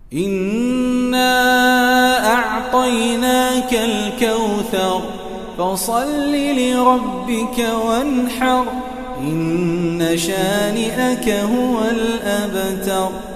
إنا أعطيناك الكوثر فصل لربك وانحر إن شانئك هو الأبتر.